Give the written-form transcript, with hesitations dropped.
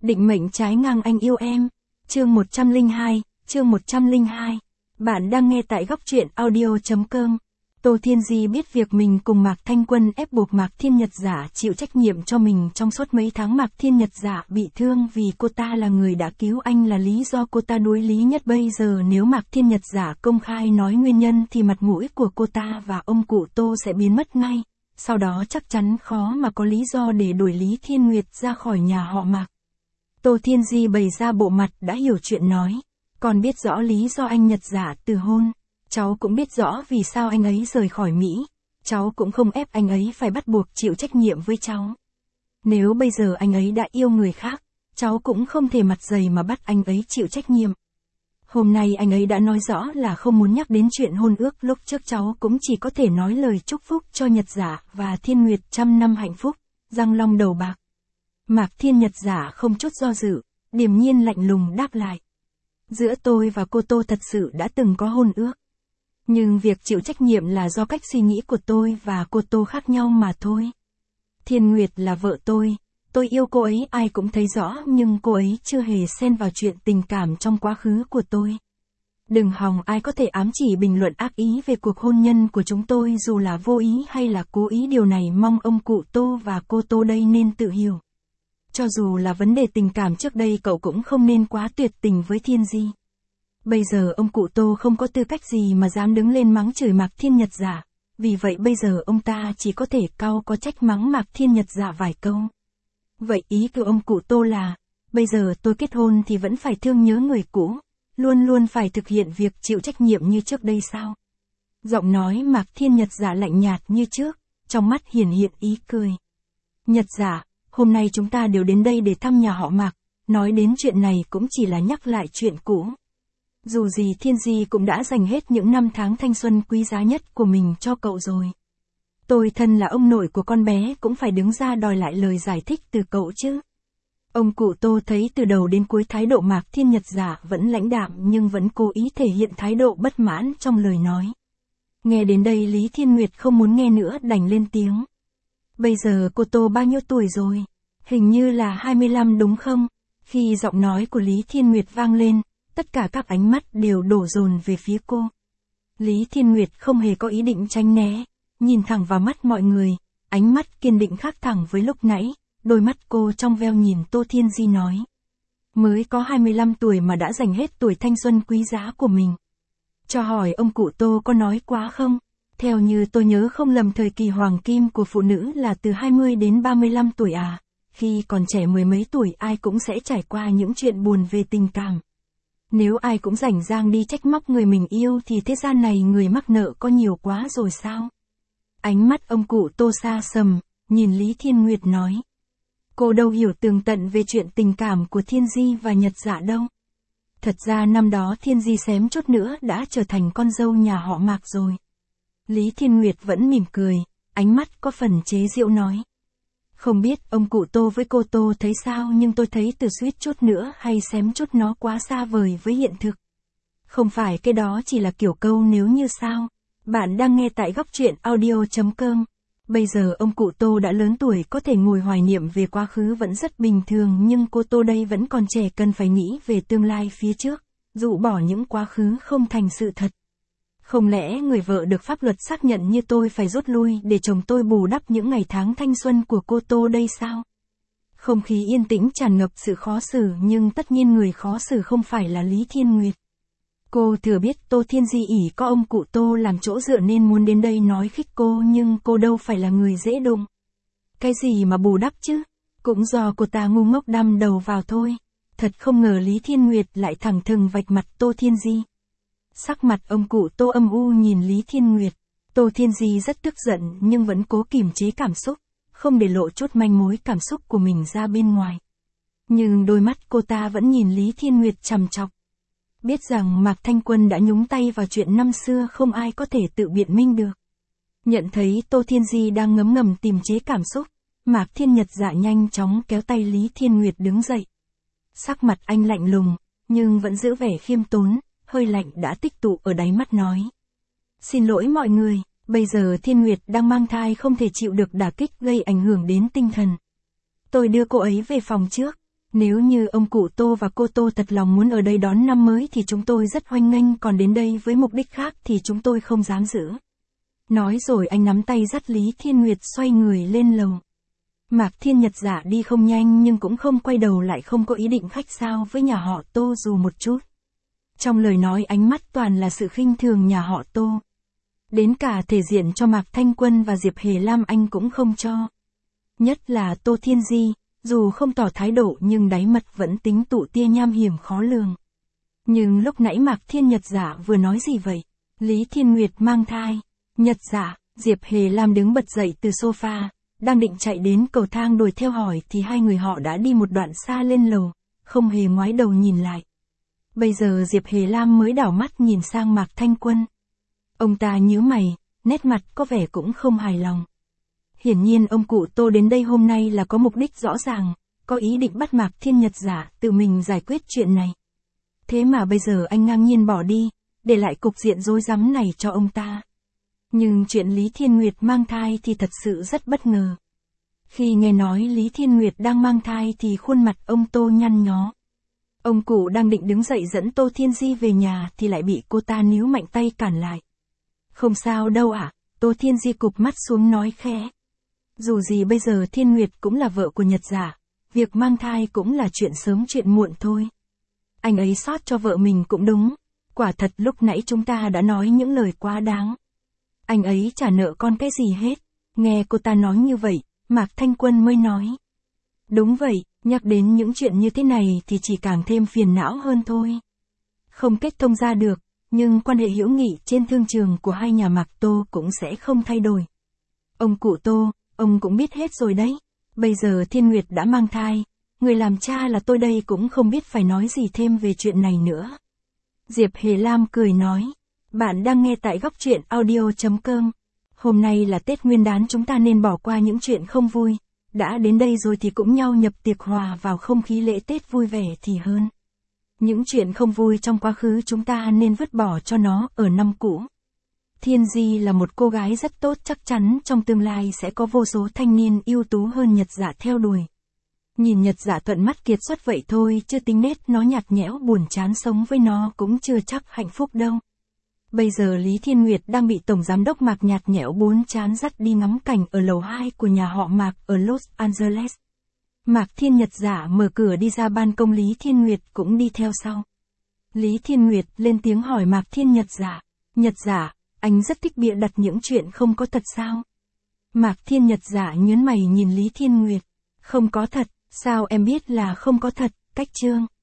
Định mệnh trái ngang anh yêu em. Chương 102, chương 102. Bạn đang nghe tại góc truyện audio.com. Tô Thiên Di biết việc mình cùng Mạc Thanh Quân ép buộc Mạc Thiên Nhật Giả chịu trách nhiệm cho mình trong suốt mấy tháng Mạc Thiên Nhật Giả bị thương vì cô ta là người đã cứu anh là lý do cô ta đối lý nhất bây giờ nếu Mạc Thiên Nhật Giả công khai nói nguyên nhân thì mặt mũi của cô ta và ông cụ Tô sẽ biến mất ngay, sau đó chắc chắn khó mà có lý do để đuổi Lý Thiên Nguyệt ra khỏi nhà họ Mạc. Tô Thiên Di bày ra bộ mặt đã hiểu chuyện nói, con biết rõ lý do anh Nhật Giả từ hôn. Cháu cũng biết rõ vì sao anh ấy rời khỏi Mỹ, cháu cũng không ép anh ấy phải bắt buộc chịu trách nhiệm với cháu. Nếu bây giờ anh ấy đã yêu người khác, cháu cũng không thể mặt dày mà bắt anh ấy chịu trách nhiệm. Hôm nay anh ấy đã nói rõ là không muốn nhắc đến chuyện hôn ước lúc trước cháu cũng chỉ có thể nói lời chúc phúc cho Nhật Giả và Thiên Nguyệt 100 năm hạnh phúc, răng long đầu bạc. Mạc Thiên Nhật Giả không chút do dự, điềm nhiên lạnh lùng đáp lại. Giữa tôi và cô Tô thật sự đã từng có hôn ước. Nhưng việc chịu trách nhiệm là do cách suy nghĩ của tôi và cô Tô khác nhau mà thôi. Thiên Nguyệt là vợ tôi yêu cô ấy ai cũng thấy rõ nhưng cô ấy chưa hề xen vào chuyện tình cảm trong quá khứ của tôi. Đừng hòng ai có thể ám chỉ bình luận ác ý về cuộc hôn nhân của chúng tôi dù là vô ý hay là cố ý điều này mong ông cụ Tô và cô Tô đây nên tự hiểu. Cho dù là vấn đề tình cảm trước đây cậu cũng không nên quá tuyệt tình với Thiên Di. Bây giờ ông cụ Tô không có tư cách gì mà dám đứng lên mắng chửi Mạc Thiên Nhật Giả, vì vậy bây giờ ông ta chỉ có thể cau có trách mắng Mạc Thiên Nhật Giả vài câu. Vậy ý của ông cụ Tô là, bây giờ tôi kết hôn thì vẫn phải thương nhớ người cũ, luôn luôn phải thực hiện việc chịu trách nhiệm như trước đây sao? Giọng nói Mạc Thiên Nhật Giả lạnh nhạt như trước, trong mắt hiển hiện ý cười. Nhật Giả, hôm nay chúng ta đều đến đây để thăm nhà họ Mạc, nói đến chuyện này cũng chỉ là nhắc lại chuyện cũ. Dù gì Thiên Di cũng đã dành hết những năm tháng thanh xuân quý giá nhất của mình cho cậu rồi. Tôi thân là ông nội của con bé cũng phải đứng ra đòi lại lời giải thích từ cậu chứ. Ông cụ Tô thấy từ đầu đến cuối thái độ Mạc Thiên Nhật Giả vẫn lãnh đạm nhưng vẫn cố ý thể hiện thái độ bất mãn trong lời nói. Nghe đến đây Lý Thiên Nguyệt không muốn nghe nữa đành lên tiếng. Bây giờ cô Tô bao nhiêu tuổi rồi? Hình như là 25 đúng không? Khi giọng nói của Lý Thiên Nguyệt vang lên, tất cả các ánh mắt đều đổ dồn về phía cô. Lý Thiên Nguyệt không hề có ý định tránh né, nhìn thẳng vào mắt mọi người, ánh mắt kiên định khác thẳng với lúc nãy, đôi mắt cô trong veo nhìn Tô Thiên Di nói. Mới có 25 tuổi mà đã dành hết tuổi thanh xuân quý giá của mình. Cho hỏi ông cụ Tô có nói quá không? Theo như tôi nhớ không lầm thời kỳ hoàng kim của phụ nữ là từ 20 đến 35 tuổi à, khi còn trẻ mười mấy tuổi ai cũng sẽ trải qua những chuyện buồn về tình cảm. Nếu ai cũng rảnh rang đi trách móc người mình yêu thì thế gian này người mắc nợ có nhiều quá rồi sao? Ánh mắt ông cụ Tô xa sầm, nhìn Lý Thiên Nguyệt nói. Cô đâu hiểu tường tận về chuyện tình cảm của Thiên Di và Nhật Giả đâu. Thật ra năm đó Thiên Di xém chút nữa đã trở thành con dâu nhà họ Mạc rồi. Lý Thiên Nguyệt vẫn mỉm cười, ánh mắt có phần chế giễu nói. Không biết ông cụ Tô với cô Tô thấy sao nhưng tôi thấy từ suýt chút nữa hay xém chút nó quá xa vời với hiện thực. Không phải cái đó chỉ là kiểu câu nếu như sao. Bạn đang nghe tại góc truyện audio.com. Bây giờ ông cụ Tô đã lớn tuổi có thể ngồi hoài niệm về quá khứ vẫn rất bình thường nhưng cô Tô đây vẫn còn trẻ cần phải nghĩ về tương lai phía trước, dụ bỏ những quá khứ không thành sự thật. Không lẽ người vợ được pháp luật xác nhận như tôi phải rút lui để chồng tôi bù đắp những ngày tháng thanh xuân của cô Tô đây sao? Không khí yên tĩnh tràn ngập sự khó xử nhưng tất nhiên người khó xử không phải là Lý Thiên Nguyệt. Cô thừa biết Tô Thiên Di ỷ có ông cụ Tô làm chỗ dựa nên muốn đến đây nói khích cô nhưng cô đâu phải là người dễ đụng. Cái gì mà bù đắp chứ? Cũng do cô ta ngu ngốc đâm đầu vào thôi. Thật không ngờ Lý Thiên Nguyệt lại thẳng thừng vạch mặt Tô Thiên Di. Sắc mặt ông cụ Tô âm u nhìn Lý Thiên Nguyệt. Tô Thiên Di rất tức giận nhưng vẫn cố kiềm chế cảm xúc, không để lộ chút manh mối cảm xúc của mình ra bên ngoài. Nhưng đôi mắt cô ta vẫn nhìn Lý Thiên Nguyệt trằm trọc. Biết rằng Mạc Thanh Quân đã nhúng tay vào chuyện năm xưa không ai có thể tự biện minh được. Nhận thấy Tô Thiên Di đang ngấm ngầm tìm chế cảm xúc, Mạc Thiên Nhật Giả nhanh chóng kéo tay Lý Thiên Nguyệt đứng dậy. Sắc mặt anh lạnh lùng, nhưng vẫn giữ vẻ khiêm tốn, hơi lạnh đã tích tụ ở đáy mắt nói. Xin lỗi mọi người, bây giờ Thiên Nguyệt đang mang thai không thể chịu được đả kích gây ảnh hưởng đến tinh thần. Tôi đưa cô ấy về phòng trước, Nếu như ông cụ Tô và cô Tô thật lòng muốn ở đây đón năm mới thì chúng tôi rất hoan nghênh, còn đến đây với mục đích khác thì chúng tôi không dám giữ. Nói rồi anh nắm tay dắt Lý Thiên Nguyệt xoay người lên lầu. Mạc Thiên Nhật Dạ đi không nhanh nhưng cũng không quay đầu lại, không có ý định khách sáo với nhà họ Tô dù một chút. Trong lời nói ánh mắt toàn là sự khinh thường nhà họ Tô. Đến cả thể diện cho Mạc Thanh Quân và Diệp Hề Lam anh cũng không cho. Nhất là Tô Thiên Di, dù không tỏ thái độ nhưng đáy mặt vẫn tính tụ tia nham hiểm khó lường. Nhưng lúc nãy Mạc Thiên Nhật Dạ vừa nói gì vậy? Lý Thiên Nguyệt mang thai. Nhật Dạ, Diệp Hề Lam đứng bật dậy từ sofa, đang định chạy đến cầu thang đuổi theo hỏi thì hai người họ đã đi một đoạn xa lên lầu, không hề ngoái đầu nhìn lại. Bây giờ Diệp Hề Lam mới đảo mắt nhìn sang Mạc Thanh Quân. Ông ta nhíu mày, nét mặt có vẻ cũng không hài lòng. Hiển nhiên ông cụ Tô đến đây hôm nay là có mục đích rõ ràng, có ý định bắt Mạc Thiên Nhật Dạ tự mình giải quyết chuyện này. Thế mà bây giờ anh ngang nhiên bỏ đi, để lại cục diện rối rắm này cho ông ta. Nhưng chuyện Lý Thiên Nguyệt mang thai thì thật sự rất bất ngờ. Khi nghe nói Lý Thiên Nguyệt đang mang thai thì khuôn mặt ông Tô nhăn nhó. Ông cụ đang định đứng dậy dẫn Tô Thiên Di về nhà thì lại bị cô ta níu mạnh tay cản lại. Không sao đâu ạ, Tô Thiên Di cụp mắt xuống nói khẽ. Dù gì bây giờ Thiên Nguyệt cũng là vợ của Nhật Dạ, việc mang thai cũng là chuyện sớm chuyện muộn thôi. Anh ấy xót cho vợ mình cũng đúng, quả thật lúc nãy chúng ta đã nói những lời quá đáng. Anh ấy chả nợ con cái gì hết. Nghe cô ta nói như vậy, Mạc Thanh Quân mới nói. Đúng vậy, nhắc đến những chuyện như thế này thì chỉ càng thêm phiền não hơn thôi. Không kết thông ra được, nhưng quan hệ hữu nghị trên thương trường của hai nhà Mạc Tô cũng sẽ không thay đổi. Ông cụ Tô, ông cũng biết hết rồi đấy. Bây giờ Thiên Nguyệt đã mang thai, người làm cha là tôi đây cũng không biết phải nói gì thêm về chuyện này nữa. Diệp Hề Lam cười nói. Bạn đang nghe tại góc truyện audio.com. Hôm nay là Tết Nguyên đán, chúng ta nên bỏ qua những chuyện không vui. Đã đến đây rồi thì cũng nhau nhập tiệc hòa vào không khí lễ Tết vui vẻ thì hơn. Những chuyện không vui trong quá khứ chúng ta nên vứt bỏ cho nó ở năm cũ. Thiên Di là một cô gái rất tốt, chắc chắn trong tương lai sẽ có vô số thanh niên ưu tú hơn Nhật Dạ theo đuổi. Nhìn Nhật Dạ thuận mắt kiệt xuất vậy thôi, chưa tính nết nó nhạt nhẽo buồn chán, sống với nó cũng chưa chắc hạnh phúc đâu. Bây giờ Lý Thiên Nguyệt đang bị Tổng Giám đốc Mạc nhạt nhẽo buồn chán dắt đi ngắm cảnh ở lầu 2 của nhà họ Mạc ở Los Angeles. Mạc Thiên Nhật Dạ mở cửa đi ra ban công, Lý Thiên Nguyệt cũng đi theo sau. Lý Thiên Nguyệt lên tiếng hỏi Mạc Thiên Nhật Dạ. Nhật Dạ, anh rất thích bịa đặt những chuyện không có thật sao? Mạc Thiên Nhật Dạ nhướng mày nhìn Lý Thiên Nguyệt. Không có thật, sao em biết là không có thật, Cách Trương?